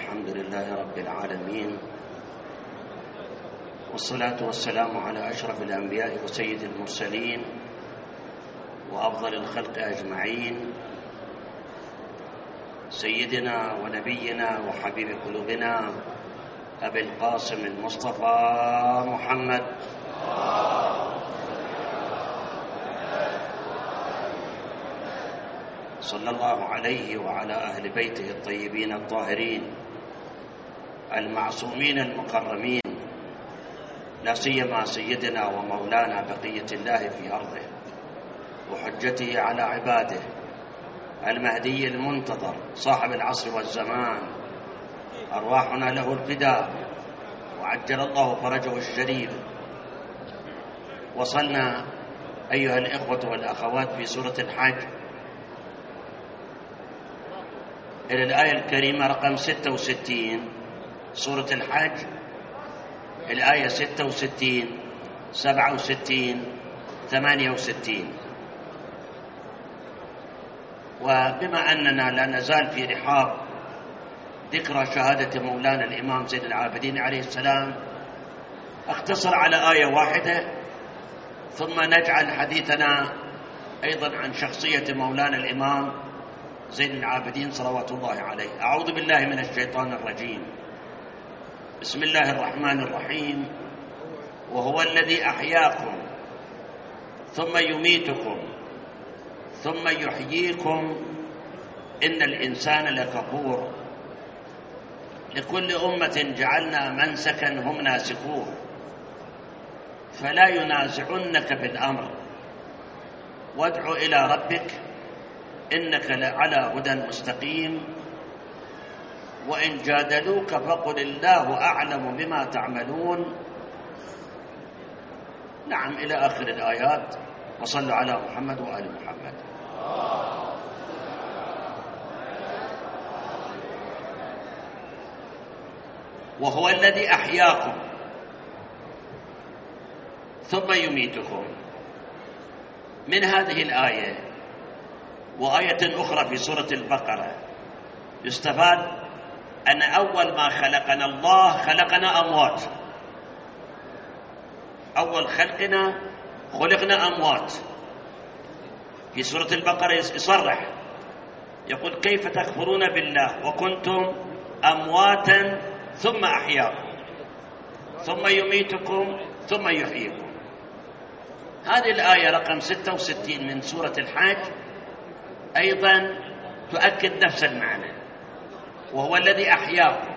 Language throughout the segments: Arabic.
الحمد لله رب العالمين، والصلاة والسلام على أشرف الأنبياء وسيد المرسلين وأفضل الخلق أجمعين، سيدنا ونبينا وحبيب قلوبنا أبي القاسم المصطفى محمد صلى الله عليه وعلى أهل بيته الطيبين الطاهرين المعصومين المكرمين، لا سيما سيدنا ومولانا بقية الله في أرضه وحجته على عباده المهدي المنتظر صاحب العصر والزمان، أرواحنا له الفداء وعجل الله فرجه الشريف. وصلنا أيها الإخوة والأخوات في سورة الحج إلى الآية الكريمة رقم 66، سورة الحج الآية 66 67 68. وبما أننا لا نزال في رحاب ذكرى شهادة مولانا الإمام زين العابدين عليه السلام، أختصر على آية واحدة ثم نجعل حديثنا أيضا عن شخصية مولانا الإمام زين العابدين صلوات الله عليه. أعوذ بالله من الشيطان الرجيم، بسم الله الرحمن الرحيم. وهو الذي أحياكم ثم يميتكم ثم يحييكم إن الإنسان لكفور. لكل أمة جعلنا منسكا هم ناسكوه فلا ينازعنك بالأمر وادع إلى ربك إنك لعلى هدى مستقيم. وإن جادلوك فقل الله أعلم بما تعملون. نعم، إلى آخر الآيات. وصلوا على محمد وآل محمد. وهو الذي أحياكم ثم يميتكم. من هذه الآية وآية أخرى في سورة البقرة يستفاد أن أول ما خلقنا الله خلقنا أموات. أول خلقنا أموات. في سورة البقرة يصرح يقول كيف تكفرون بالله وكنتم أمواتا ثم أحياكم ثم يميتكم ثم يحييكم. هذه الآية رقم 66 من سورة الحج أيضا تؤكد نفس المعنى، وهو الذي أحياكم.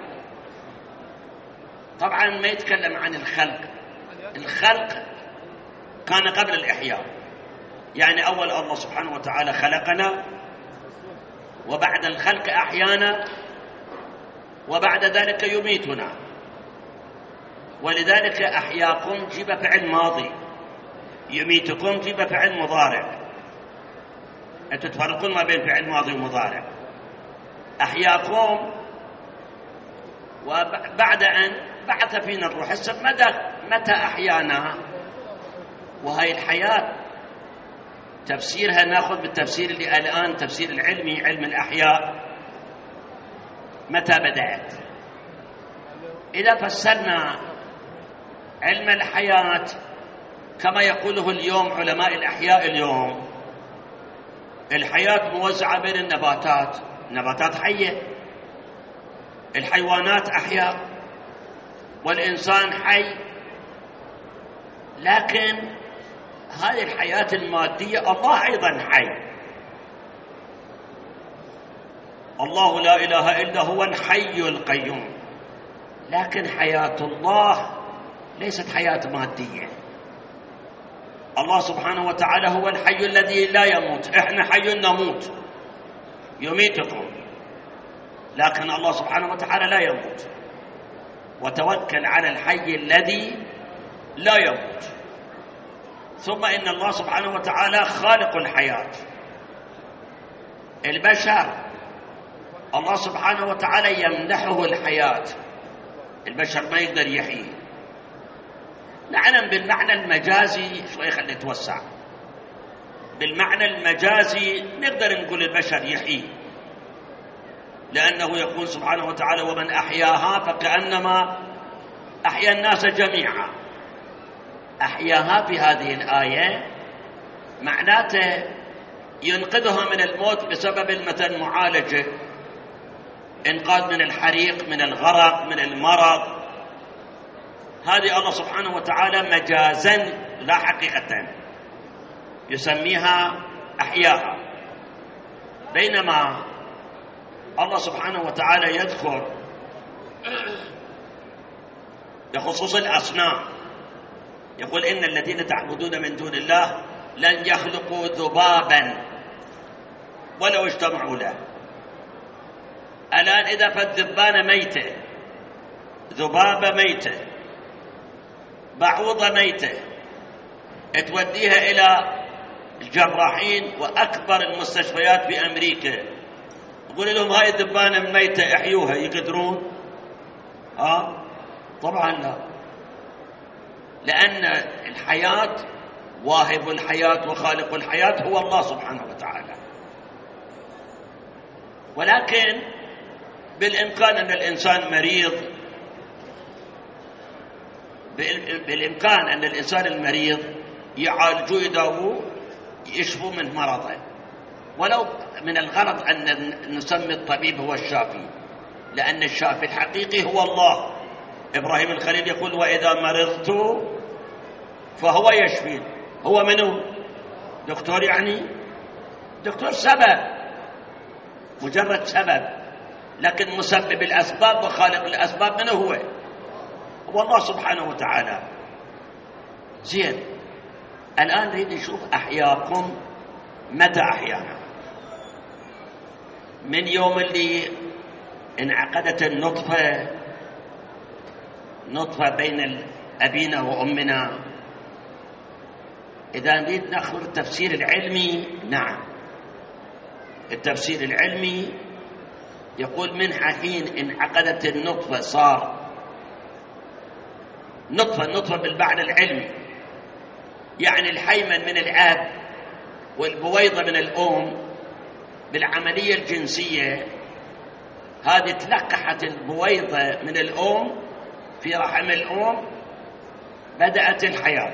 طبعا ما يتكلم عن الخلق كان قبل الإحياء، يعني أول الله سبحانه وتعالى خلقنا وبعد الخلق أحيانا وبعد ذلك يميتنا، ولذلك أحياكم جيب فعل ماضي، يميتكم جيب فعل مضارع. أنتم تفرقون ما بين فعل ماضي ومضارع. أحياكم وبعد أن بعث فينا الروح. متى أحيانا؟ وهي الحياة تفسيرها نأخذ بالتفسير اللي الآن تفسير العلمي، علم الأحياء. متى بدأت؟ إذا فسرنا علم الحياة كما يقوله اليوم علماء الأحياء، اليوم الحياة موزعة بين النباتات حية، الحيوانات أحياء، والإنسان حي. لكن هذه الحياة المادية الله أيضا حي. الله لا إله إلا هو الحي القيوم، لكن حياة الله ليست حياة مادية. الله سبحانه وتعالى هو الحي الذي لا يموت، إحنا حي نموت، يميتكم، لكن الله سبحانه وتعالى لا يموت. وتوكل على الحي الذي لا يموت. ثم إن الله سبحانه وتعالى خالق الحياة. البشر الله سبحانه وتعالى يمنحه الحياة، البشر ما يقدر يحيي. نعلم بالمعنى المجازي شوي، خلي نتوسع. بالمعنى المجازي نقدر نقول البشر يحيي، لأنه يقول سبحانه وتعالى ومن أحياها فكأنما أحيا الناس جميعا. أحياها في هذه الآية معناته ينقذها من الموت بسبب مثلا معالجة، إنقاذ من الحريق، من الغرق، من المرض. هذه الله سبحانه وتعالى مجازا لا حقيقة يسميها أحياها. بينما الله سبحانه وتعالى يذكر بخصوص الأصنام، يقول إن الذين تعبدون من دون الله لن يخلقوا ذبابا ولو اجتمعوا له. الآن إذا فالذبانة ميتة، ذبابة ميتة، بعوضة ميتة، توديها إلى الجراحين وأكبر المستشفيات في أمريكا، يقول لهم هاي الذبانة ميتة احيوها، يقدرون؟ طبعا لا، لأن الحياة، واهب الحياة وخالق الحياة هو الله سبحانه وتعالى. ولكن بالإمكان أن الإنسان مريض، بالإمكان أن الإنسان المريض يعالجوا يداووا يشفوا من مرضه، ولو من الغلط أن نسمي الطبيب هو الشافي، لأن الشافي الحقيقي هو الله. إبراهيم الخليل يقول وإذا مرضت فهو يشفين. هو منه؟ دكتور، يعني دكتور سبب، مجرد سبب، لكن مسبب الأسباب وخالق الأسباب منه هو الله سبحانه وتعالى. زين، الآن نريد نشوف أحياكم. متى أحيانا؟ من يوم اللي انعقدت النطفة بين أبينا وأمنا. إذا نريد نأخذ التفسير العلمي، نعم، التفسير العلمي يقول من حين انعقدت النطفة صار نطفة بالمعنى العلمي، يعني الحيمن من الأب والبويضة من الأم بالعملية الجنسية. هذه تلقحت البويضة من الأم في رحم الأم، بدأت الحياة.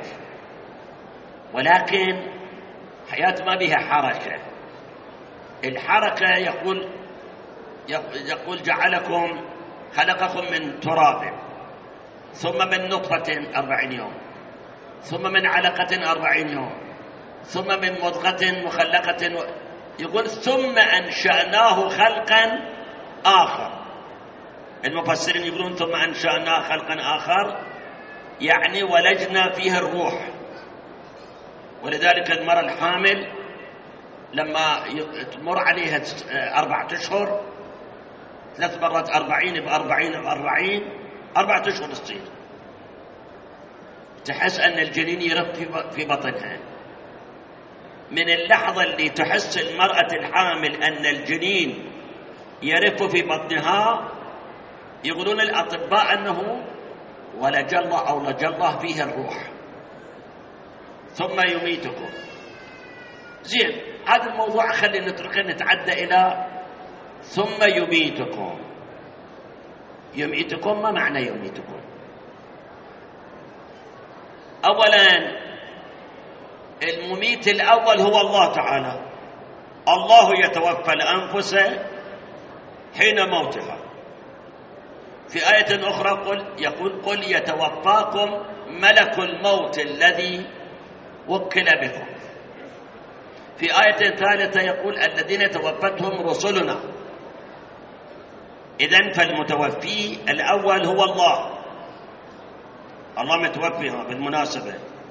ولكن حياة ما بها حركة. الحركة يقول جعلكم، خلقكم من تراب، ثم من نطفة 40 يوم، ثم من علقة 40 يوم، ثم من مضغة مخلقة، يقول ثم أنشأناه خلقا آخر. المفسرين يقولون ثم أنشأناه خلقا آخر، يعني ولجنا فيه الروح. ولذلك المرأة الحامل لما تمر عليها 4 أشهر، 3 مرات 40 ب40 ب40، 4 أشهر تصير تحس أن الجنين يرف في بطنها. من اللحظة اللي تحس المرأة الحامل أن الجنين يرف في بطنها، يقولون الأطباء أنه ولج الله أو لج الله فيه الروح، ثم يميتكم. زين، هذا الموضوع خلينا نتركه، نتعدى إلى ثم يميتكم. يميتكم، ما معنى يميتكم؟ أولا المميت الأول هو الله تعالى. الله يتوفى الأنفس حين موتها. في آية أخرى يقول قل يتوفاكم ملك الموت الذي وكل بكم. في آية ثالثة يقول الذين توفتهم رسلنا. إذن فالمتوفي الأول هو الله. الله متوفيها بالمناسبة.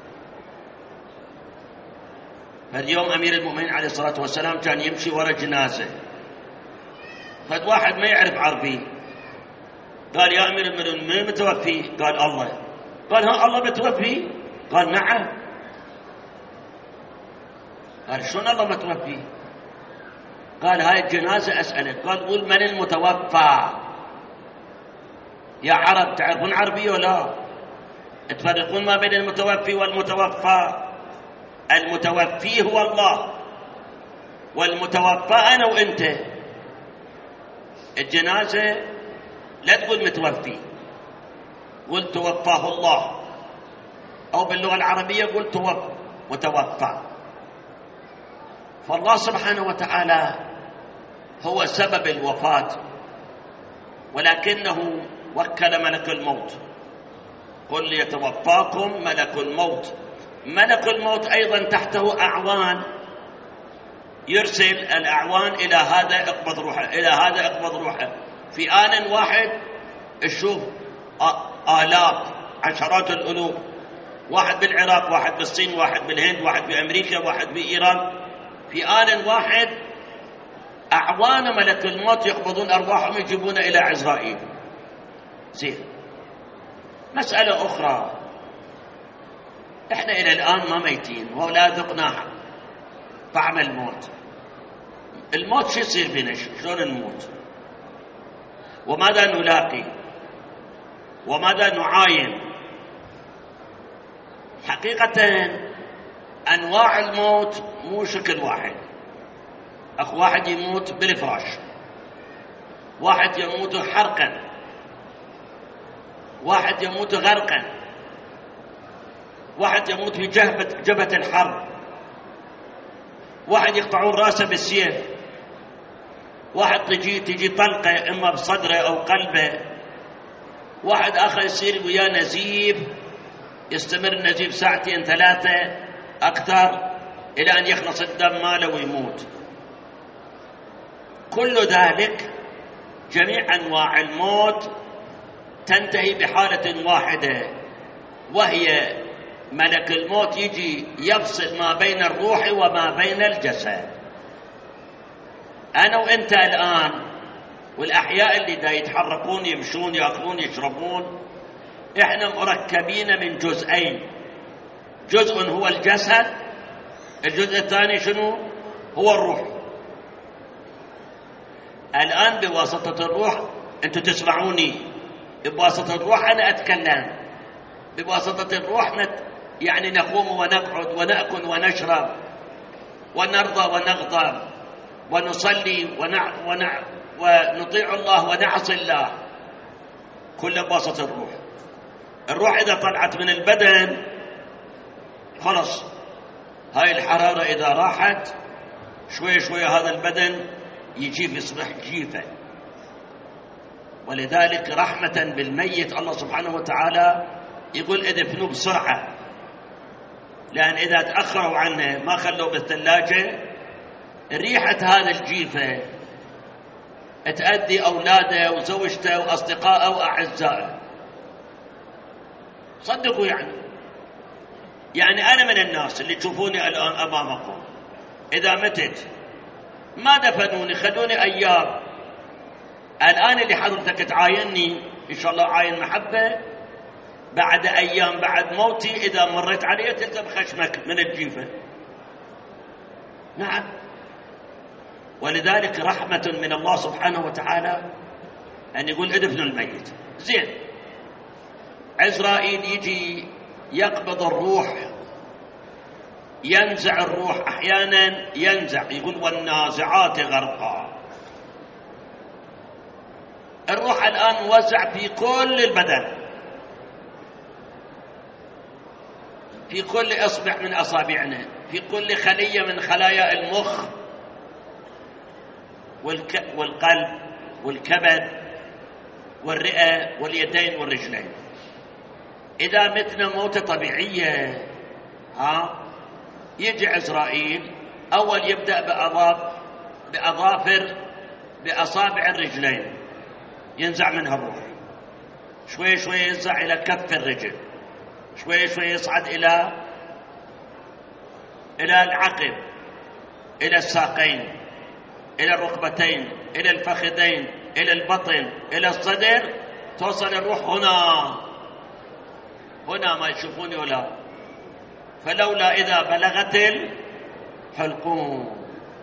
فاليوم أمير المؤمنين عليه الصلاة والسلام كان يمشي وراء جنازة، فد واحد ما يعرف عربي قال يا أمير المؤمنين من متوفي؟ قال الله. قال ها الله متوفي؟ قال نعم. قال شلون الله متوفي؟ قال هاي الجنازة أسألك. قال قول من المتوفى؟ يا عرب تعرفون عربي ولا؟ تفرقون ما بين المتوفي والمتوفى؟ المتوفي هو الله، والمتوفى أنا وإنت. الجنازة لا تقول متوفي، قل توفاه الله، أو باللغة العربية قل متوفى. فالله سبحانه وتعالى هو سبب الوفاة، ولكنه وكل ملك الموت، قل يتوفاكم ملك الموت. ملك الموت أيضا تحته أعوان، يرسل الأعوان إلى هذا اقبض روحه، إلى هذا اقبض روحه، في آن واحد تشوف آلاف عشرات الألوف، واحد بالعراق، واحد بالصين، واحد بالهند، واحد بأمريكا، واحد بإيران، في آن واحد أعوان ملك الموت يقبضون أرواحهم يجيبون إلى عزرائيل. زين، مسألة أخرى، إحنا إلى الآن ما ميتين ولا ذقنا طعم الموت. الموت شو يصير بنا؟ شلون نموت؟ وماذا نلاقي؟ وماذا نعاين؟ حقيقة أنواع الموت مو شكل واحد. أخو واحد يموت بالفراش، واحد يموت حرقا، واحد يموت غرقا، واحد يموت في جبهة الحرب، واحد يقطعون راسه بالسيف، واحد تجي طلقة إما بصدره أو قلبه، واحد آخر يصير وياه نزيف، يستمر النزيف ساعتين ثلاثة أكثر إلى أن يخلص الدم ماله ويموت. كل ذلك جميع أنواع الموت تنتهي بحالة واحدة، وهي ملك الموت يجي يفصل ما بين الروح وما بين الجسد. أنا وإنت الآن والأحياء اللي دا يتحركون، يمشون، يأكلون، يشربون، إحنا مركبين من جزئين، جزء هو الجسد، الجزء الثاني شنو؟ هو الروح. الآن بواسطة الروح أنتم تسمعوني، بواسطة الروح أنا أتكلم، بواسطة الروح يعني نقوم ونقعد ونأكل ونشرب ونرضى ونغضب ونصلي ونطيع الله ونعصي الله، كله بواسطة الروح. الروح إذا طلعت من البدن خلص، هاي الحرارة إذا راحت شوية شوية هذا البدن يجيب يصبح جيفة. ولذلك رحمة بالميت الله سبحانه وتعالى يقول ادفنوا بسرعة، لأن إذا تأخروا عنه ما خلوا بالثلاجة ريحة هذا الجيفة تأذي أولاده وزوجته وأصدقائه وأعزائه. صدقوا يعني أنا من الناس اللي تشوفوني الآن أمامكم، إذا متت ما دفنوني، خلوني أيام. الآن اللي حضرتك تعاينني إن شاء الله عاين محبة، بعد أيام بعد موتي إذا مريت عليه تلقى بخشمك من الجيفة. نعم، ولذلك رحمة من الله سبحانه وتعالى أن يقول ادفنوا الميت. زين، عزرائيل يجي يقبض الروح، ينزع الروح، أحيانا ينزع، يقول والنازعات غرقا. الروح الآن موزع في كل البدن، في كل إصبع من أصابعنا، في كل خلية من خلايا المخ والقلب والكبد والرئة واليدين والرجلين. إذا متنا موتة طبيعية يجي عزرائيل أول يبدأ بأصابع الرجلين، ينزع منها الروح، شوي شوي ينزع إلى كف الرجل، شوي شوي يصعد إلى العقب، إلى الساقين، إلى الركبتين، إلى الفخذين، إلى البطن، إلى الصدر، توصل الروح هنا ما يشوفوني ولا. فلولا إذا بلغت الحلقوم،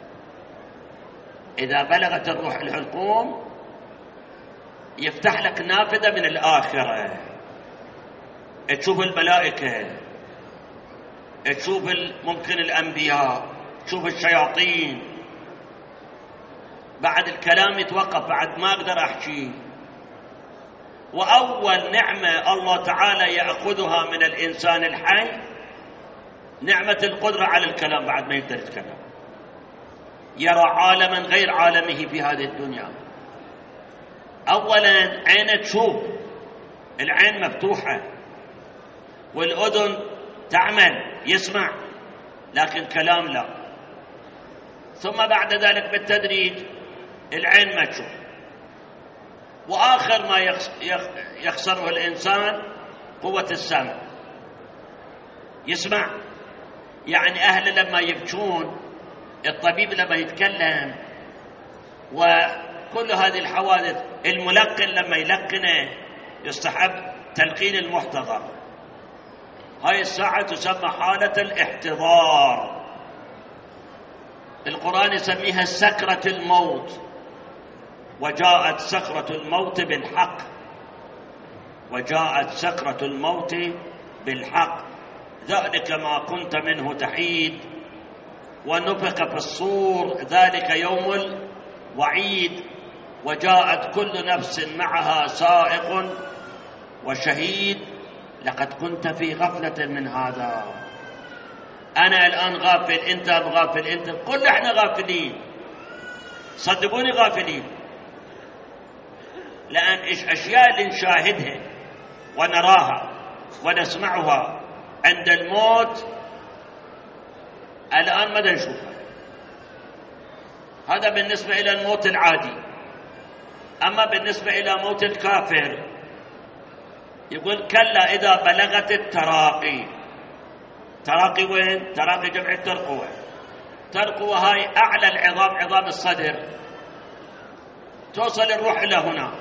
إذا بلغت الروح الحلقوم يفتح لك نافذة من الآخرة، تشوف الملائكة، تشوف ممكن الأنبياء، تشوف الشياطين، بعد الكلام يتوقف، بعد ما أقدر أحكي. وأول نعمة الله تعالى يأخذها من الإنسان الحي نعمة القدرة على الكلام بعد ما يقدر يتكلم، يرى عالما غير عالمه في هذه الدنيا. أولا عينه تشوف، العين مفتوحة، والأذن تعمل يسمع، لكن كلام لا. ثم بعد ذلك بالتدريج العين ما تشوف، وآخر ما يخسره الإنسان قوة السمع، يسمع. يعني أهل لما يبكون، الطبيب لما يتكلم، وكل هذه الحوادث، الملقن لما يلقنه يستحب تلقين المحتضر. هاي الساعة تسمى حالة الاحتضار، القرآن يسميها سكرة الموت. وجاءت سكرة الموت بالحق، وجاءت سكرة الموت بالحق، ذلك ما كنت منه تحيد، ونفخ في الصور، ذلك يوم الوعيد، وجاءت كل نفس معها سائق وشهيد. لقد كنت في غفلة من هذا. أنا الآن غافل، أنت غافل، أنت كل احنا غافلين، صدقوني غافلين، لأن أشياء اللي نشاهدها ونراها ونسمعها عند الموت الآن ماذا نشوفها؟ هذا بالنسبة إلى الموت العادي. أما بالنسبة إلى موت الكافر يقول كلا إذا بلغت التراقي. تراقي وين؟ تراقي جمع الترقوة. ترقوة هاي أعلى العظام، عظام الصدر، توصل الروح إلى هنا،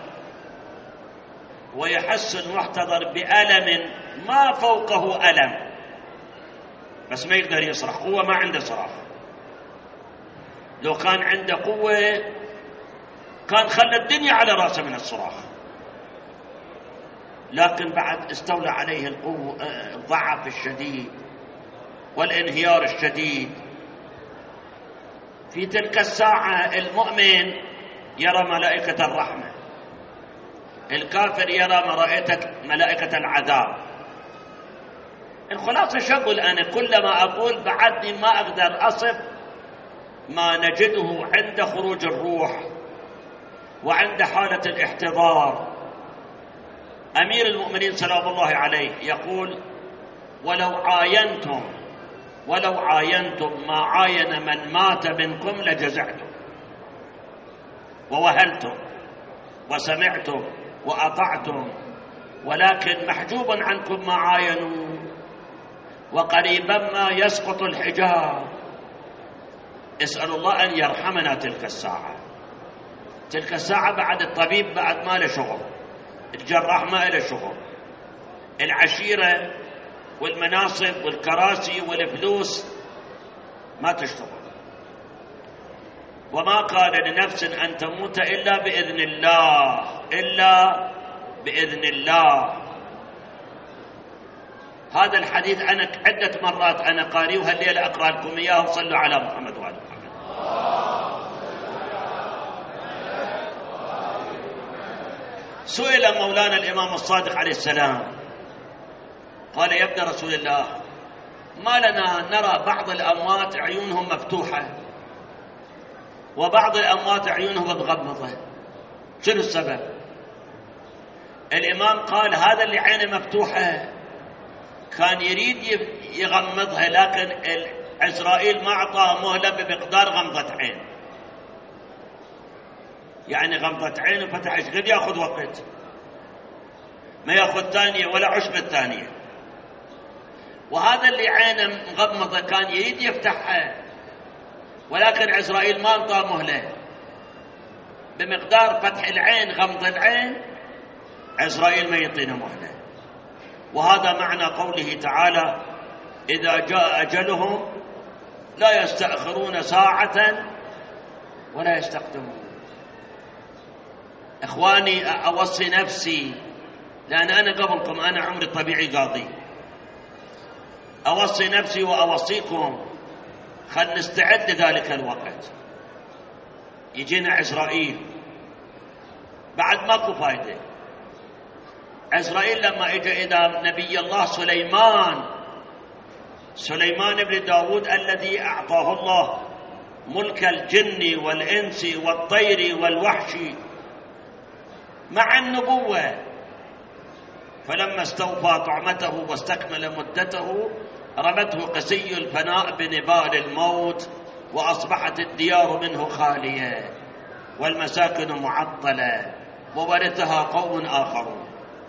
ويحس المحتضر بألم ما فوقه ألم، بس ما يقدر يصرخ، هو ما عنده صراخ. لو كان عنده قوة كان خلى الدنيا على رأسه من الصراخ، لكن بعد استولى عليه الضعف الشديد والانهيار الشديد. في تلك الساعة المؤمن يرى ملائكة الرحمة، الكافر يرى ملائكة العذاب. الخلاصة شغل، أنا كلما أقول بعدني ما أقدر أصف ما نجده عند خروج الروح وعند حالة الاحتضار. أمير المؤمنين سلام الله عليه يقول ولو عاينتم ما عاين من مات منكم لجزعتم ووهلتم وسمعتم وأطعتم، ولكن محجوب عنكم ما عاينوا، وقريبا ما يسقط الحجاب. اسأل الله أن يرحمنا تلك الساعة. تلك الساعة بعد الطبيب بعد ما له شغل، الجراح ما له شغل، العشيرة والمناصب والكراسي والفلوس ما تشتغل. وما قال لنفس أن تموت إلا بإذن الله، إلا بإذن الله. هذا الحديث أنا عدة مرات أنا قاري، وهالليلة أقرأ لكم إياه. صلوا على محمد وآل محمد. سئل مولانا الإمام الصادق عليه السلام قال يا ابن رسول الله ما لنا نرى بعض الأموات عيونهم مفتوحة وبعض الأموات عيونهم مغمضة، شنو السبب؟ الإمام قال هذا اللي عينه مفتوحة كان يريد يغمضها، لكن عزرائيل ما أعطاه مهلة بمقدار غمضة عين. يعني غمضة عين وفتح قد يأخذ وقت، ما يأخذ ثانية ولا عشر الثانية. وهذا اللي عينه مغمضة كان يريد يفتحها، ولكن عزرائيل ما أعطاه مهلة بمقدار فتح العين غمض العين، عزرائيل ما يعطينا مهلة. وهذا معنى قوله تعالى إذا جاء أجلهم لا يستأخرون ساعة ولا يستقدمون. إخواني أوصي نفسي، لأن أنا قبلكم أنا عمري الطبيعي قاضي، أوصي نفسي وأوصيكم خل نستعد لذلك الوقت. يجينا عزرائيل بعد ماكو فايدة. عزرائيل لما اجى إلى نبي الله سليمان بن داود الذي أعطاه الله ملك الجن والإنس والطير والوحش مع النبوة، فلما استوفى طعمته واستكمل مدته رمته قسي الفناء بنبال الموت، وأصبحت الديار منه خالية والمساكن معطلة وورثها قوم آخرون.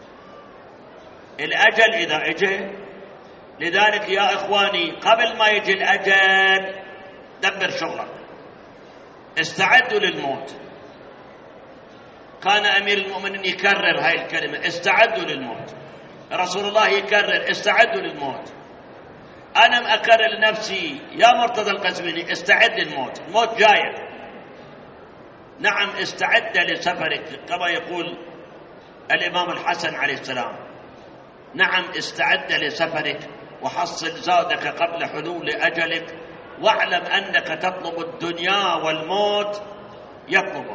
الأجل إذا اجى، لذلك يا إخواني قبل ما يجي الأجل دبر شغلك، استعدوا للموت. كان أمير المؤمنين يكرر هاي الكلمة، استعدوا للموت. رسول الله يكرر استعدوا للموت. أنا مأكرر لنفسي يا مرتضى القزويني استعد للموت، الموت جاي. نعم استعد لسفرك كما يقول الإمام الحسن عليه السلام، نعم استعد لسفرك وحصل زادك قبل حلول أجلك، واعلم أنك تطلب الدنيا والموت يطلبك.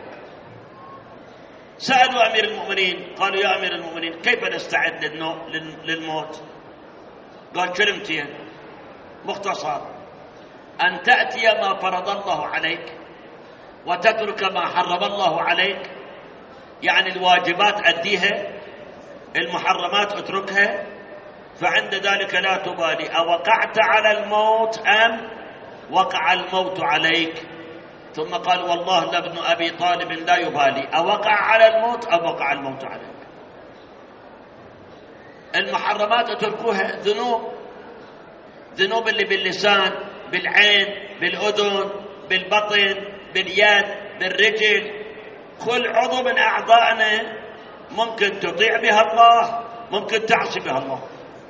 سألوا أمير المؤمنين قالوا يا أمير المؤمنين كيف نستعد للموت؟ قال كلمتين مختصر، أن تأتي ما فرض الله عليك وتترك ما حرم الله عليك، يعني الواجبات أديها، المحرمات اتركها، فعند ذلك لا تبالي أوقعت على الموت أم وقع الموت عليك. ثم قال والله لابن أبي طالب لا يبالي أوقع على الموت أم وقع الموت عليك. المحرمات اتركوها، ذنوب اللي باللسان، بالعين، بالأذن، بالبطن، باليد، بالرجل، كل عضو من أعضائنا ممكن تطيع بها الله، ممكن تعصي بها الله.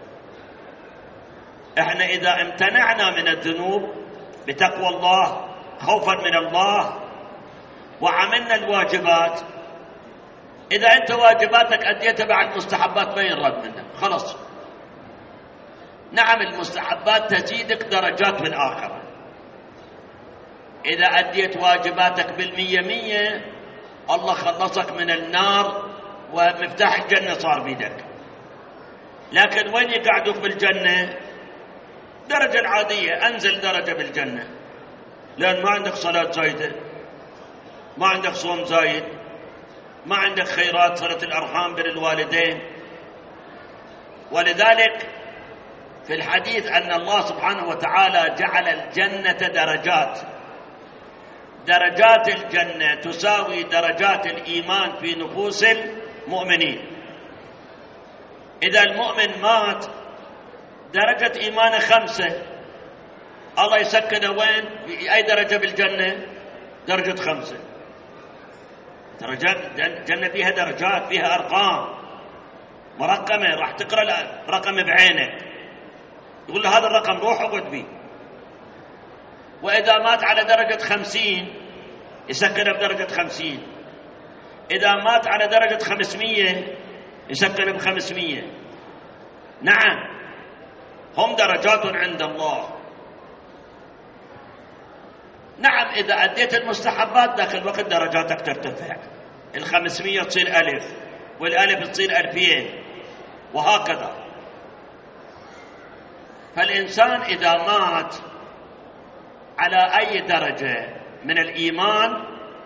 احنا إذا امتنعنا من الذنوب بتقوى الله خوفا من الله وعملنا الواجبات، إذا أنت واجباتك أديتها بعد المستحبات ما ينرد منك خلاص. نعم المستحبات تزيدك درجات في الآخرة، إذا أديت واجباتك بالمية الله خلصك من النار ومفتاح الجنة صار بيدك. لكن وين يقعدوك بالجنة؟ درجة العادية، أنزل درجة بالجنة، لأن ما عندك صلاة زايدة، ما عندك صوم زايد، ما عندك خيرات صلة الأرحام بر الوالدين. ولذلك في الحديث أن الله سبحانه وتعالى جعل الجنة درجات الجنة تساوي درجات الإيمان في نفوس المؤمنين. إذا المؤمن مات درجة إيمانه 5، الله يسكنه وين؟ في أي درجة بالجنة؟ درجة 5. درجات الجنة فيها درجات، فيها أرقام مرقمة، راح تقرأ رقم بعينك يقول له هذا الرقم روح اقعد به. وإذا مات على درجة 50 يسكنه بدرجة 50، إذا مات على درجة 500 يسكنه ب500. نعم هم درجات عند الله. نعم إذا أديت المستحبات ذاك الوقت درجاتك ترتفع، 500 تصير 1000، وال1000 تصير 2000، وهكذا. فالإنسان إذا مات على أي درجة من الإيمان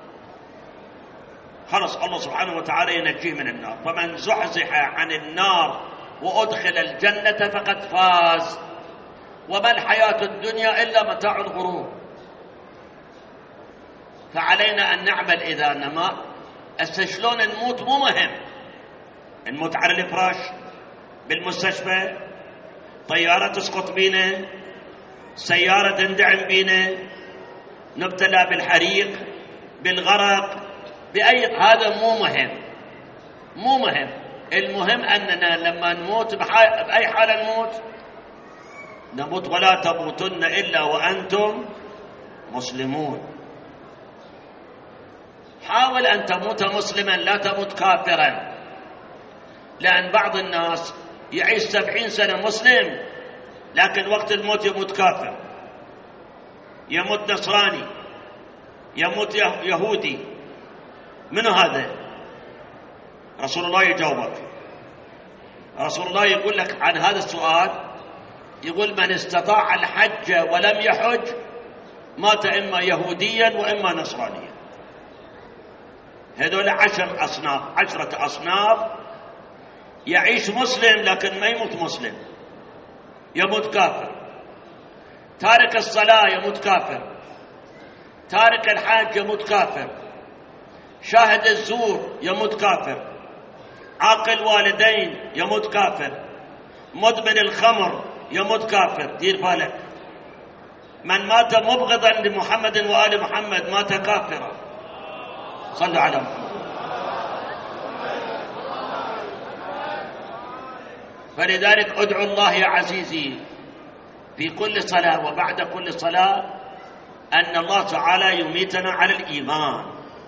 خلص الله سبحانه وتعالى ينجيه من النار. فمن زحزح عن النار وأدخل الجنة فقد فاز، وما الحياة الدنيا إلا متاع الغرور. فعلينا أن نعمل إذا نما. شلون نموت مو مهم، نموت على الفراش، بالمستشفى، طيارة تسقط بينا، سيارة تندعم بينا، نبتلى بالحريق، بالغرق، هذا مو مهم. المهم أننا لما نموت بأي حالة نموت ولا تموتن إلا وأنتم مسلمون. حاول أن تموت مسلما لا تموت كافرا، لأن بعض الناس يعيش 70 سنة مسلم لكن وقت الموت يموت كافر، يموت نصراني، يموت يهودي، من هذا؟ رسول الله يجاوبك. رسول الله يقول لك عن هذا السؤال، يقول من استطاع الحج ولم يحج مات إما يهوديا وإما نصرانيا. هذول 10 أصناف. يعيش مسلم لكن ما يموت مسلم، يموت كافر. تارك الصلاة يموت كافر، تارك الحج يموت كافر، شاهد الزور يموت كافر، عاقل والدين يموت كافر، مدمن الخمر يموت كافر. دير بالك، من مات مبغضا لمحمد وآل محمد مات كافرا. صلوا على محمد. فلذلك ادعوا الله يا عزيزي في كل صلاة وبعد كل صلاة أن الله تعالى يميتنا على الإيمان،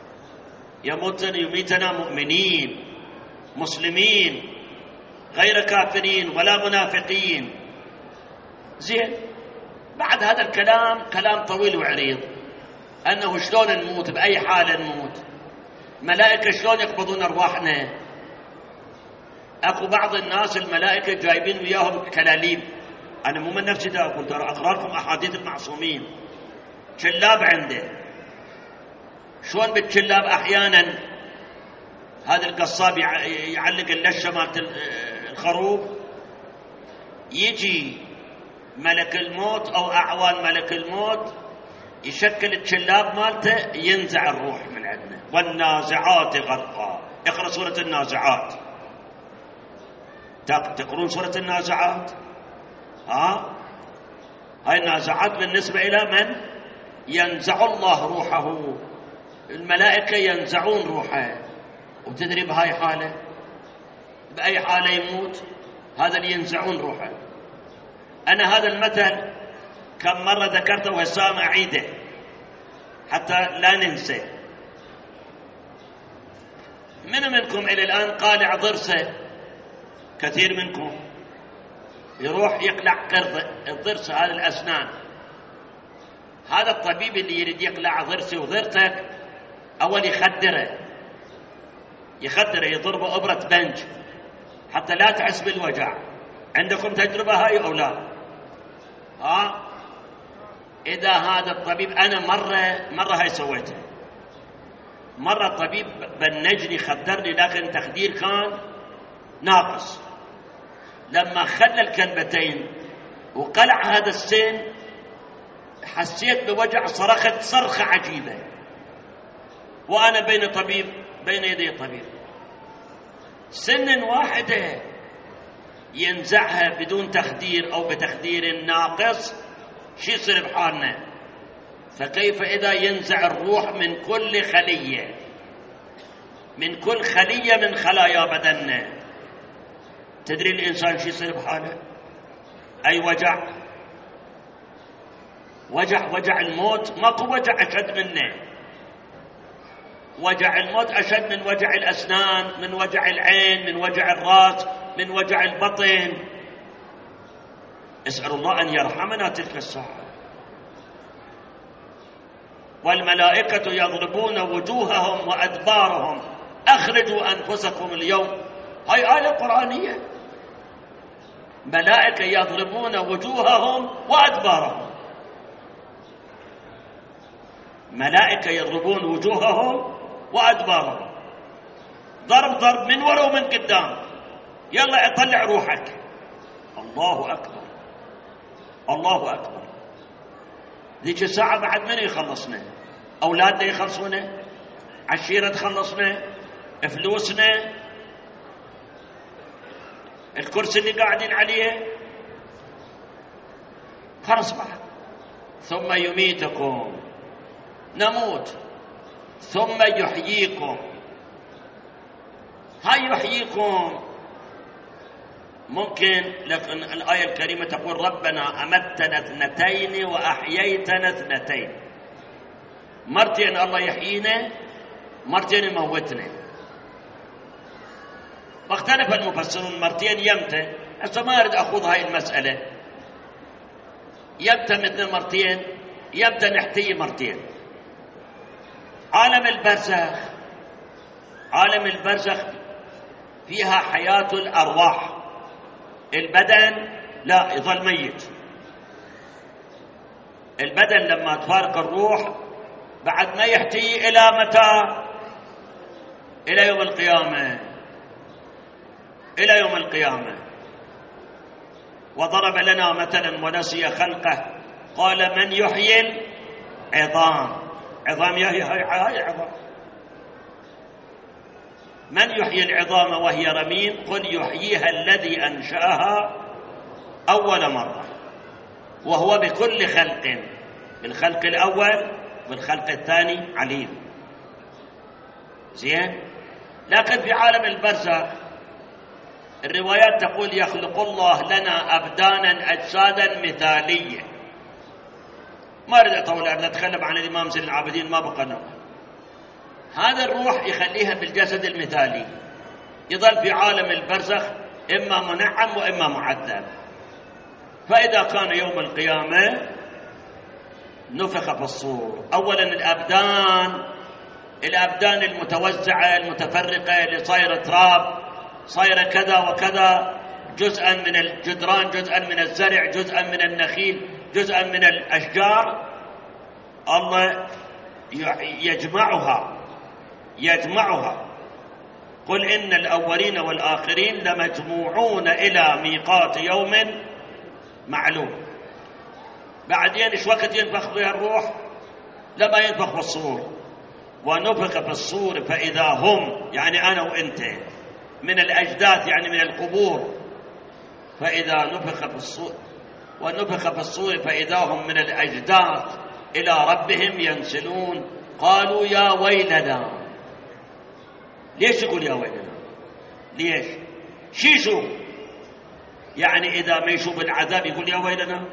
يميتنا مؤمنين مسلمين غير كافرين ولا منافقين. زين، بعد هذا الكلام كلام طويل وعريض، أنه شلون نموت، بأي حال نموت، ملائكة شلون يقبضون أرواحنا. أكو بعض الناس الملائكة جايبين وياهم كلاليب. أنا مو من نفسي دا أقول، ترى أقرأ لكم أحاديث المعصومين. شلاب عنده، شلون بالشلاب أحيانا هذا القصاب يعلق اللشة مالت الخروف، يجي ملك الموت أو أعوان ملك الموت يشكل الشلاب مالته ينزع الروح من عندنا. والنازعات غرقا. اقرأ سورة النازعات. تقرون سورة النازعات؟ هاي النازعات بالنسبة إلى من ينزع الله روحه، الملائكة ينزعون روحه. وتدري بهاي حالة بأي حالة يموت هذا اللي ينزعون روحه. أنا هذا المثل كم مرة ذكرته وهسام أعيده حتى لا ننسى. من منكم إلى الآن قالع ضرسه؟ كثير منكم يروح يقلع الضرس، هذا الأسنان. هذا الطبيب اللي يريد يقلع ضرسي وضرتك أول يخدره يضربه إبرة بنج حتى لا تحس بالوجع. عندكم تجربة هاي أو لا؟ إذا هذا الطبيب، أنا مرة هاي سويتها. مرة الطبيب بنجني خدرني، لكن تخدير كان ناقص. لما خلى الكلبتين وقلع هذا السن حسيت بوجع، صرخت صرخة عجيبة وأنا بين يدي طبيب. سن واحدة ينزعها بدون تخدير أو بتخدير ناقص، شو يصير بحالنا؟ فكيف إذا ينزع الروح من كل خلية، من كل خلية من خلايا بدننا؟ تدري الإنسان شو يصير بحاله؟ أي وجع الموت. ماكو وجع أشد منه. وجع الموت أشد من وجع الأسنان، من وجع العين، من وجع الرأس، من وجع البطن. اسأل الله أن يرحمنا تلك الساعة. والملائكة يضربون وجوههم وأدبارهم أخرجوا أنفسكم اليوم. هاي آية قرآنية. ملائكة يضربون وجوههم وأدبارهم، ملائكة يضربون وجوههم وأدبارهم، ضرب من وراء ومن قدام. يلا اطلع روحك. الله أكبر، الله أكبر. ذيك الساعة بعد من يخلصنا؟ أولادنا يخلصونا، عشيرة تخلصنا، فلوسنا، الكرسي اللي قاعدين عليه، خلص بعد. ثم يميتكم، نموت، ثم يحييكم. هاي يحييكم ممكن، لكن الآية الكريمة تقول ربنا أمتنا 2 وأحييتنا 2. مرتين الله يحيينا، مرتين يموتنا. واختلف المفسرون مرتين يمتى. هسه ما أريد أخوض هاي المسألة. يمتى مثل مرتين، يمتى نحتي مرتين. عالم البرزخ، عالم البرزخ فيها حياة الأرواح. البدن لا، يظل ميت. البدن لما تفارق الروح بعد ما يحتي إلى متى؟ إلى يوم القيامة، إلى يوم القيامة. وضرب لنا مثلا ونسي خلقه قال من يحيي العظام؟ عظام هاي عظام. من يحيي العظام وهي رميم؟ قل يحييها الذي أنشأها أول مرة وهو بكل خلق، بالخلق الأول والخلق الثاني عليم. زين. لكن في عالم البرزخ الروايات تقول يخلق الله لنا أبدانا أجسادا مثالية. ما أريد أطول، أريد أتكلم عن الإمام زين العابدين ما بقى نوع. هذا الروح يخليها بالجسد المثالي، يظل في عالم البرزخ إما منعم وإما معذب. فإذا كان يوم القيامة نفخ في الصور. أولا الأبدان المتوزعة المتفرقة اللي صايرة تراب، صايرة كذا وكذا، جزءا من الجدران، جزءا من الزرع، جزءا من النخيل، جزءا من الأشجار، الله يجمعها. قل إن الأولين والآخرين لمجموعون إلى ميقات يوم معلوم. بعدين إيش وقت ينفخ فيها الروح؟ لما ينفخ في الصور. ونفخ في الصور فإذا هم، يعني أنا وإنت، من الأجداث يعني من القبور. فإذا نفخ في الصور ونفخ في الصور فإذا هم من الأجداث إلى ربهم ينسلون. قالوا يا ويلنا. ليش يقول يا ويلنا؟ ليش؟ شيشو يعني إذا ما يشوف العذاب يقول يا ويلنا.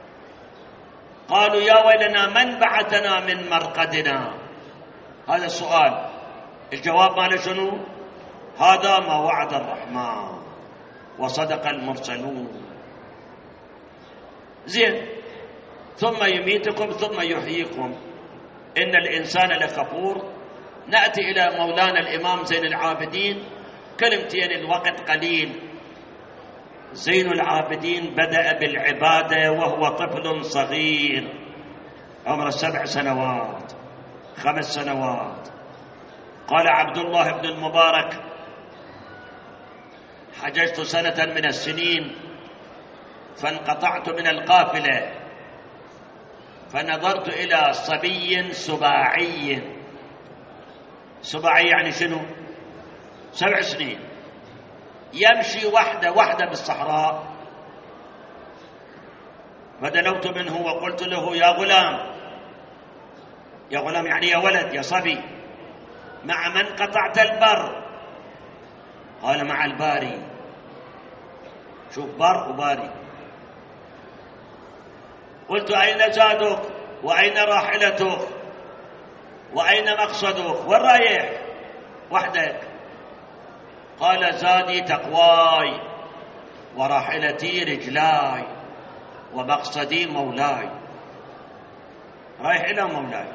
قالوا يا ويلنا من بعثنا من مرقدنا. هذا السؤال، الجواب ماله شنو؟ هذا ما وعد الرحمن وصدق المرسلون. زين. ثم يميتكم ثم يحييكم. إن الإنسان لكفور. نأتي إلى مولانا الإمام زين العابدين. كلمتين، الوقت قليل. زين العابدين بدأ بالعبادة وهو طفل صغير عمره 7 سنوات 5 سنوات. قال عبد الله بن المبارك حججت سنة من السنين فانقطعت من القافلة فنظرت إلى صبي سباعي. سباعي يعني شنو؟ 7 سنين، يمشي وحده بالصحراء. فدنوت منه وقلت له يا غلام. يا غلام يعني يا ولد، يا صبي، مع من قطعت البر؟ قال مع الباري. شوف، بر وباري. قلت أين زادك وأين راحلتك وأين مقصدك؟ وين رايح وحدك؟ قال زادي تقواي وراحلتي رجلاي ومقصدي مولاي. رايح إلى مولاي.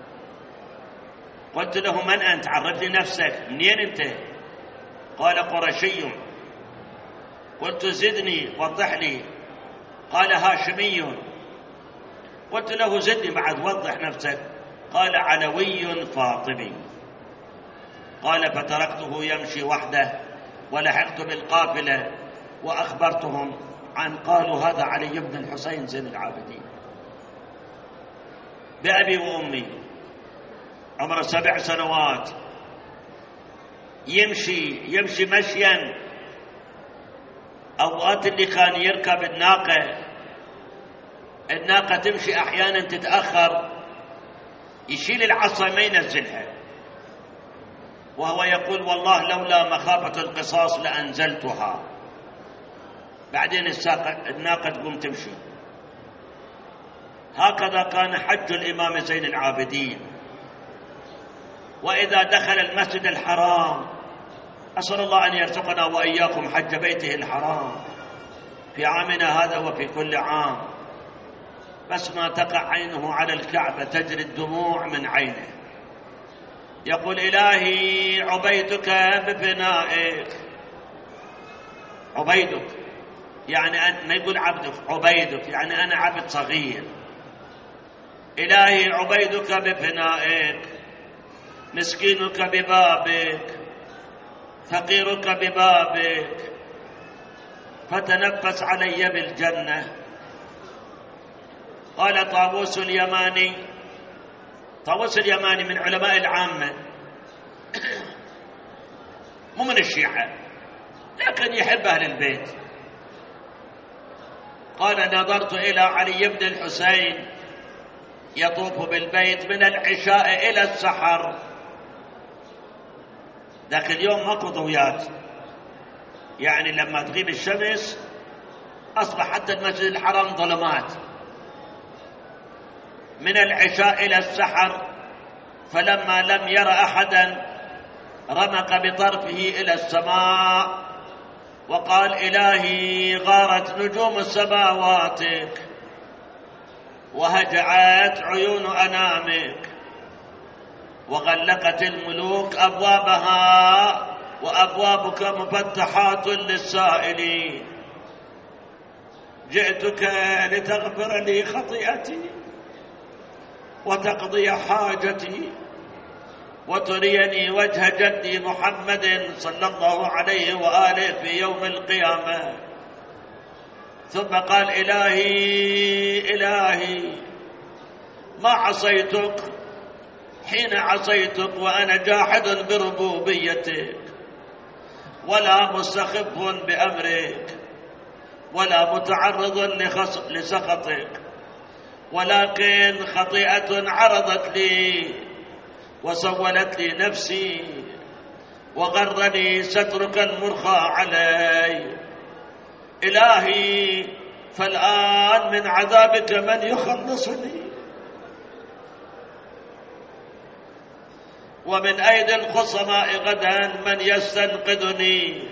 قلت له من أنت؟ عرفني نفسك، منين أنت؟ قال قرشي. قلت زدني، وضح لي. قال هاشمي. قلت له زدني بعد، وضح نفسك. قال علوي فاطمي. قال فتركته يمشي وحده ولحقت بالقافلة وأخبرتهم قالوا هذا علي بن الحسين زين العابدين بأبي وأمي، عمره 7 سنوات، يمشي مشيا. أوقات اللي كان يركب الناقة تمشي أحيانا تتأخر، يشيل العصا ما ينزلها، وهو يقول والله لولا مخافة القصاص لأنزلتها. بعدين الناقة تقوم تمشي. هكذا كان حج الإمام زين العابدين. وإذا دخل المسجد الحرام، أسأل الله أن يرزقنا وإياكم حج بيته الحرام في عامنا هذا وفي كل عام، بس ما تقع عينه على الكعبة تجري الدموع من عينه. يقول إلهي عبيدك بفنائك. عبيدك يعني ما يقول عبدك، عبيدك يعني أنا عبد صغير. إلهي عبيدك بفنائك، مسكينك ببابك، فقيرك ببابك، فتنفس علي بالجنة. قال طاووس اليماني، طاووس اليماني من علماء العامة، مو من الشيعة لكن يحب أهل البيت. قال نظرت إلى علي بن الحسين يطوف بالبيت من العشاء إلى السحر. ذاك اليوم ماكو ضويات، يعني لما تغيب الشمس أصبح حتى المسجد الحرام ظلمات. من العشاء إلى السحر، فلما لم ير أحدا رمق بطرفه إلى السماء وقال إلهي غارت نجوم سماواتك وهجعت عيون أنامك وغلقت الملوك أبوابها وأبوابك مفتحات للسائلين. جئتك لتغفر لي خطيئتي وتقضي حاجتي وتريني وجه جدي محمد صلى الله عليه وآله في يوم القيامة. ثم قال إلهي ما عصيتك حين عصيتك وأنا جاحد بربوبيتك ولا مستخف بأمرك ولا متعرض لسخطك، ولكن خطيئة عرضت لي وسولت لي نفسي وغرني سترك المرخى علي. إلهي فالآن من عذابك من يخلصني، ومن أيدي الخصماء غدا من يستنقذني،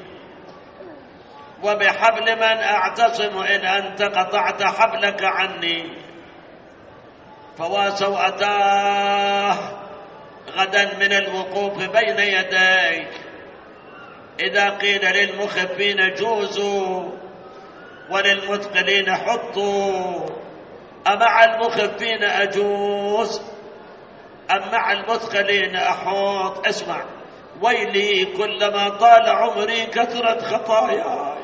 وبحبل من أعتصم إن أنت قطعت حبلك عني. فواسوأتاه غدا من الوقوف بين يديك. إذا قيل للمخفين جوزوا وللمثقلين حطوا، أمع المخفين أجوز أم مع المثقلين أحط؟ اسمع، ويلي كلما طال عمري كثرت خطاياي،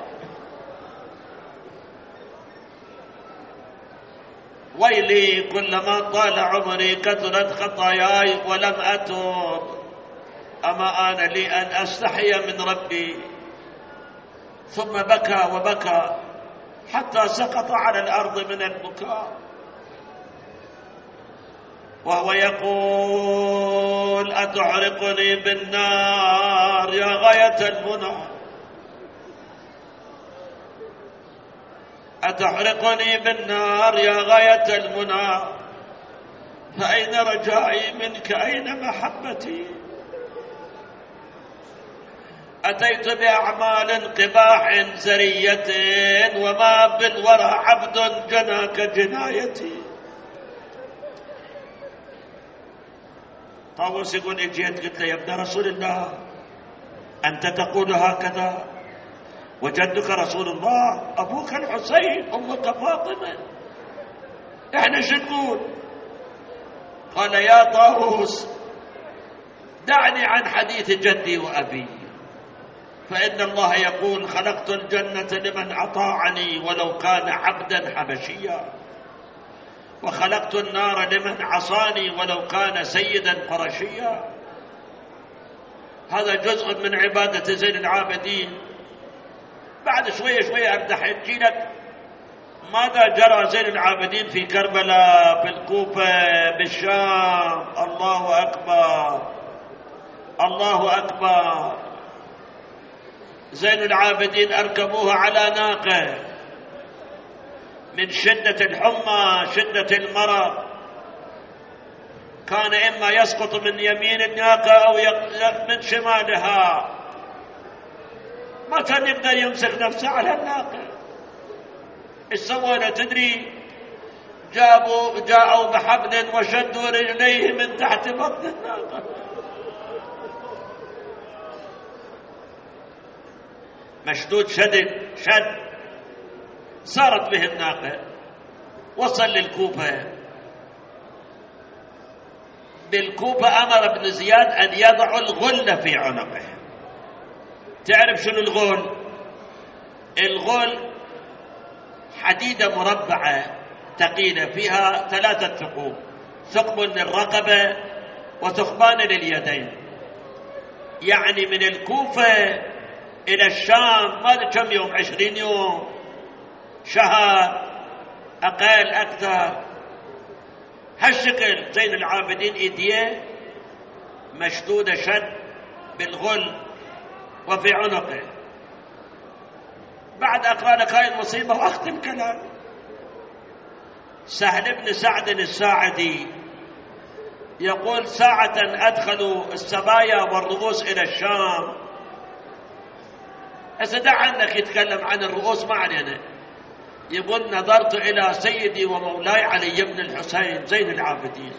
ويلي كلما طال عمري كثرت خطاياي ولم أتوب. أما آن لي أن أستحي من ربي. ثم بكى وبكى حتى سقط على الأرض من البكاء وهو يقول أتحرقني بالنار يا غاية المنى، أتحرقني بالنار يا غاية المنى، فأين رجائي منك أين محبتي؟ أتيت بأعمال قباح زرية وما بالورى عبد جناك جنايتي. طاووس يقول اجيت قلت له يا ابن رسول الله أنت تقول هكذا وجدك رسول الله أبوك الحسين أمك فاطمة، إحنا شو نقول؟ قال يا طاووس دعني عن حديث جدي وأبي، فإن الله يقول خلقت الجنة لمن أطاعني ولو كان عبدا حبشيا، وخلقت النار لمن عصاني ولو كان سيدا قرشيا. هذا جزء من عبادة زين العابدين. بعد شوية شوية أفتح أحكي لك ماذا جرى زين العابدين في كربلاء، في الكوفة، بالشام. الله أكبر الله أكبر. زين العابدين أركبوها على ناقة، من شدة الحمى شدة المرض كان إما يسقط من يمين الناقة أو من شمالها، ما كان يقدر يمسك نفسه على الناقة. إيش سووا تدري؟ جاءوا بحبل وشدوا رجليه من تحت بطن الناقة. مشدود شد صارت به الناقة، وصل للكوفة. بالكوفة أمر ابن زياد أن يضع الغل في عنقه. تعرف شنو الغل؟ الغل حديدة مربعة ثقيلة فيها 3 ثقوب، ثقب للرقبة وثقبان لليدين. يعني من الكوفة إلى الشام ما كم يوم، 20 يوم، شهر، أقل أكثر. هالشكل زين العابدين إيديه مشدودة شد بالغل وفي عنقه. بعد أقرأ لك هاي المصيبة وأختم كلام. سهل بن سعد الساعدي يقول: ساعة أدخلوا السبايا والرؤوس إلى الشام. دع عنك يتكلم عن الرؤوس، ما علينا. يقول: نظرت إلى سيدي ومولاي علي بن الحسين زين العابدين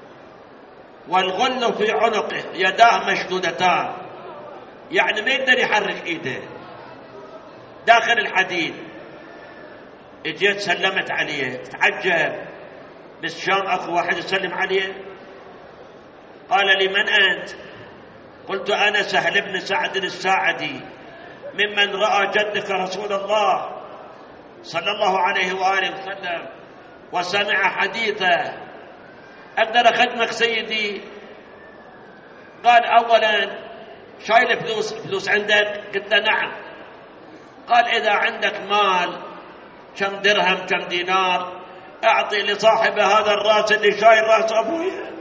والغل في عنقه، يداه مشدودتان، يعني ما يقدر يحرك ايده داخل الحديد. اجيت سلمت عليه، تعجب، بالشام اخو واحد يسلم عليه. قال لي: من انت؟ قلت: انا سهل بن سعد الساعدي، ممن راى جدك رسول الله صلى الله عليه واله وسلم وسمع حديثه. اقدر اخدمك سيدي؟ قال: اولا شايل فلوس عندك؟ قلت له: نعم. قال: اذا عندك مال، كم درهم كم دينار، اعطي لصاحب هذا الراس اللي شايل راس ابويا.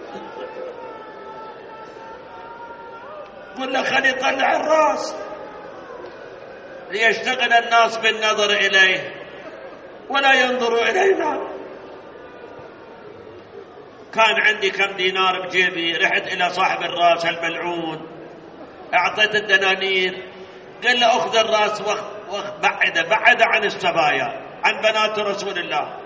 قل له خلي يطلع الراس ليشتغل الناس بالنظر اليه ولا ينظروا الينا. كان عندي كم دينار بجيبي، رحت الى صاحب الراس الملعون، اعطيت الدنانير، قال له: اخذ الراس بعد عن السبايا، عن بنات رسول الله.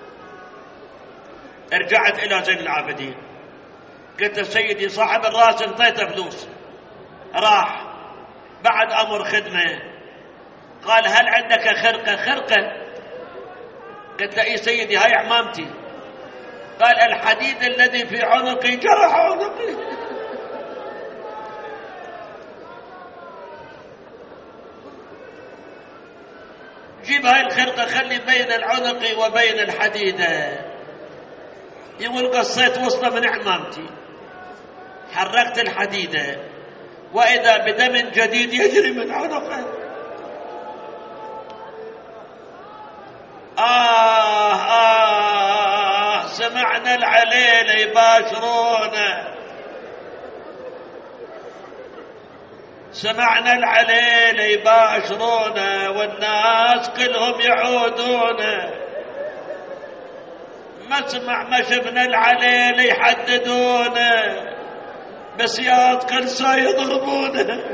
رجعت الى زين العابدين، قلت: سيدي صاحب الراس انطيته فلوس، راح بعد امر خدمه. قال: هل عندك خرقه؟ قلت له: اي سيدي، هاي عمامتي. قال: الحديد الذي في عنقي جرح عنقي. جيب هاي الخرقة خلي بين العنق وبين الحديدة. يقول: قصيت وصلة من عمامتي، حركت الحديدة، وإذا بدم جديد يجري من عنقه. سمعنا العليل يباشرونه، سمعنا العليل يباشرونه، والناس كلهم يعودونه. ما شفنا العليل يحددونه، بسياط كلسا يضربونه.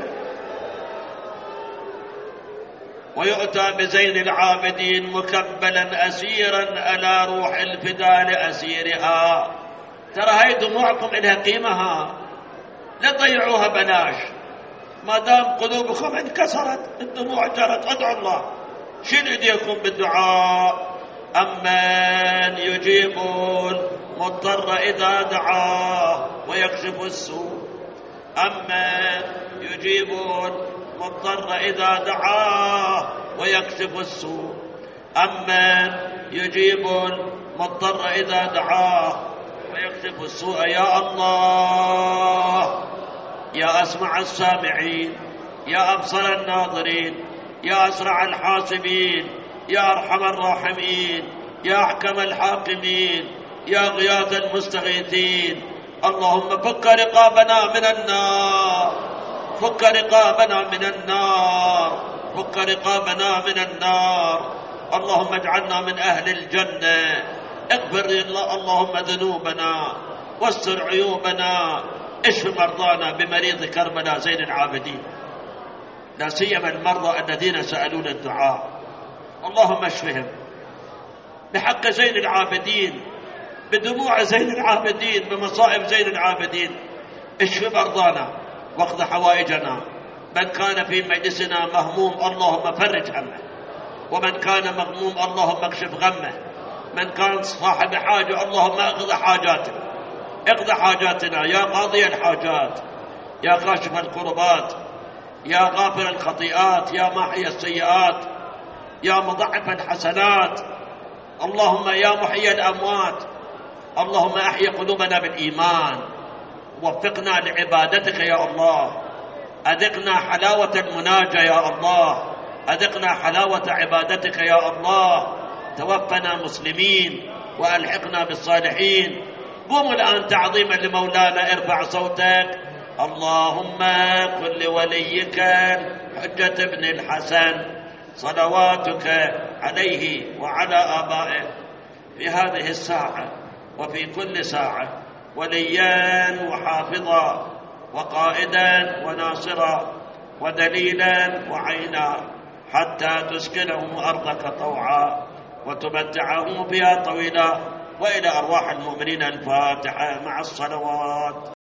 ويؤتى بزين العابدين مكبلا أسيرا على روح الفداء لأسيرها. ترى هاي دموعكم إلها قيمها، لا تضيعوها بلاش. ما دام قلوبكم انكسرت، الدموع جرت، ادعوا الله. شيل ايديكم بالدعاء. أمن يجيب المضطر إذا دعاه ويكشف السوء. أمن يجيب المضطر إذا دعاه ويكشف السوء. أمن يجيب المضطر إذا دعاه ويكشف السوء. يا الله، يا أسمع السامعين، يا أبصر الناظرين، يا أسرع الحاسبين، يا أرحم الراحمين، يا أحكم الحاكمين، يا غياث المستغيثين. اللهم فك رقابنا من النار، فك رقابنا من النار، فك رقابنا من النار. اللهم اجعلنا من أهل الجنة. اغفر اللهم ذنوبنا واستر عيوبنا. اشف مرضانا بمريض كربلاء زين العابدين، لا سيما المرضى الذين سألون الدعاء. اللهم اشفهم بحق زين العابدين، بدموع زين العابدين، بمصائب زين العابدين. اشف مرضانا واقض حوائجنا من كان في مجلسنا مهموم اللهم فرج همه، ومن كان مغموم اللهم اكشف غمه، من كان صاحب حاجة اللهم اقض حاجاتنا، اقض حاجاتنا يا قاضي الحاجات، يا كاشف الكربات، يا غافر الخطيئات، يا ماحي السيئات، يا مضاعف الحسنات. اللهم يا محيي الأموات، اللهم أحيي قلوبنا بالإيمان، وفقنا لعبادتك يا الله، أذقنا حلاوة المناجاة يا الله، أذقنا حلاوة عبادتك يا الله، توفنا مسلمين وألحقنا بالصالحين. قوموا الآن تعظيما لمولانا، ارفع صوتك. اللهم كن لوليك حجة بن الحسن صلواتك عليه وعلى آبائه في هذه الساعة وفي كل ساعة وليا وحافظا وقائدا وناصرا ودليلا وعينا، حتى تسكنه أرضك طوعا وتمتعه بها طويلا. وإلى أرواح المؤمنين الفاتحة مع الصلوات.